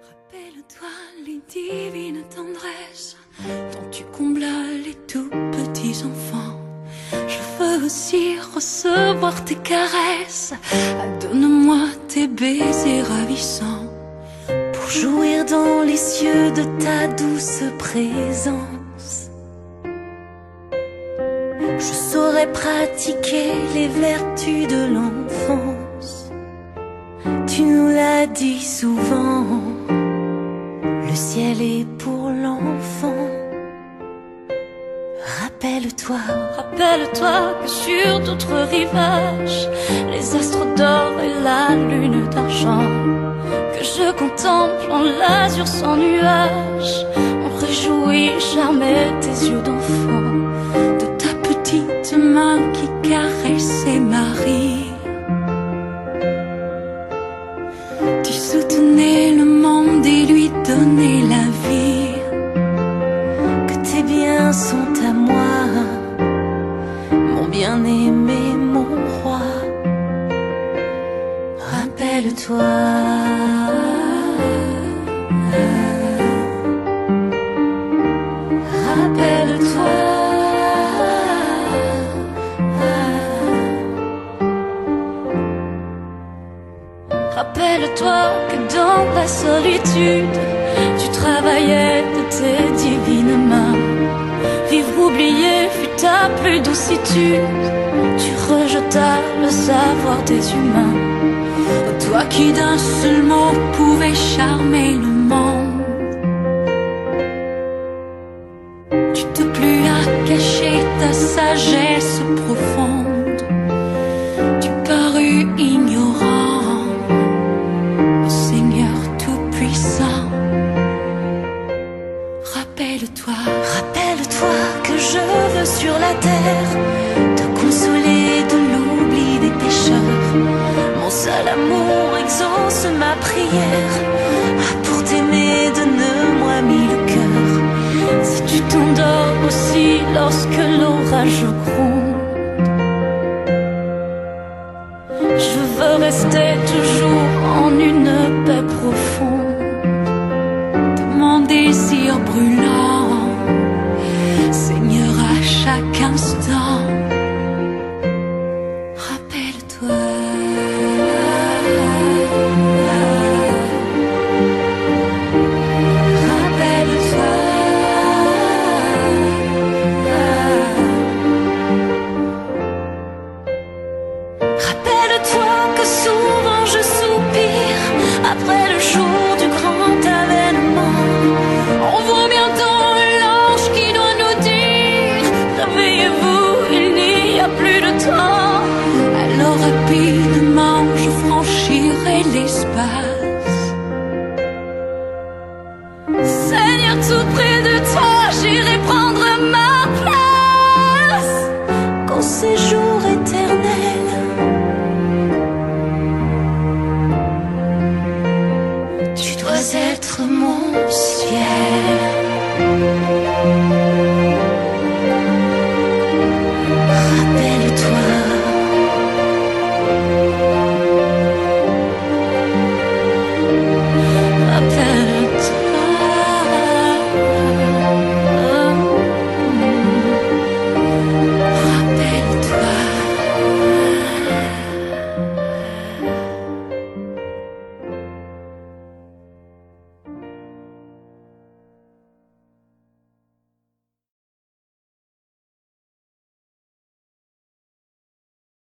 Rappelle-toi les divines tendresses dont tu combles les tout petits enfants. Je veux aussi recevoir tes caresses. Donne-moi tes baisers ravissants pour jouir dans les cieux de ta douce présence. Je saurais pratiquer les vertus de l'enfance. Tu nous l'as dit souvent, le ciel est pour l'enfant. Rappelle-toi que sur d'autres rivages, les astres d'or et la lune d'argent, que je contemple en l'azur sans nuage, on réjouit jamais tes yeux d'enfant, de ta petite main qui caressait Marie. Tu soutenais le monde et lui donnais la vie. Que tes biens sont à moi, mon bien-aimé, mon roi. Rappelle-toi. Rappelle-toi. Rappelle-toi que dans la solitude, tu travaillais de tes divines mains. Vivre oublié fut ta plus doucitude. Tu rejetas le savoir des humains. Toi qui d'un seul mot pouvais charmer le monde. Tu te plus à cacher ta sagesse profonde. Tu parus ignorant, ô Seigneur tout-puissant. Rappelle-toi que je veux sur la terre te consoler de l'oubli des pécheurs. Mon seul amour exauce ma prière. Ah, pour t'aimer, donne-moi mille cœurs. Si tu t'endors aussi lorsque l'orage gronde, je veux rester toujours en une paix profonde de mon désir brûlant, Seigneur, à chaque instant. Rappelle-toi. Rappelle-toi. Rappelle-toi que souvent je soupire après le jour du grand avènement. On voit bientôt l'ange qui doit nous dire: réveillez-vous, il n'y a plus de temps. Alors rapidement je franchirai l'espace. Seigneur, tout près de toi, j'irai prendre ma place. Qu'au séjour éternel, tu dois être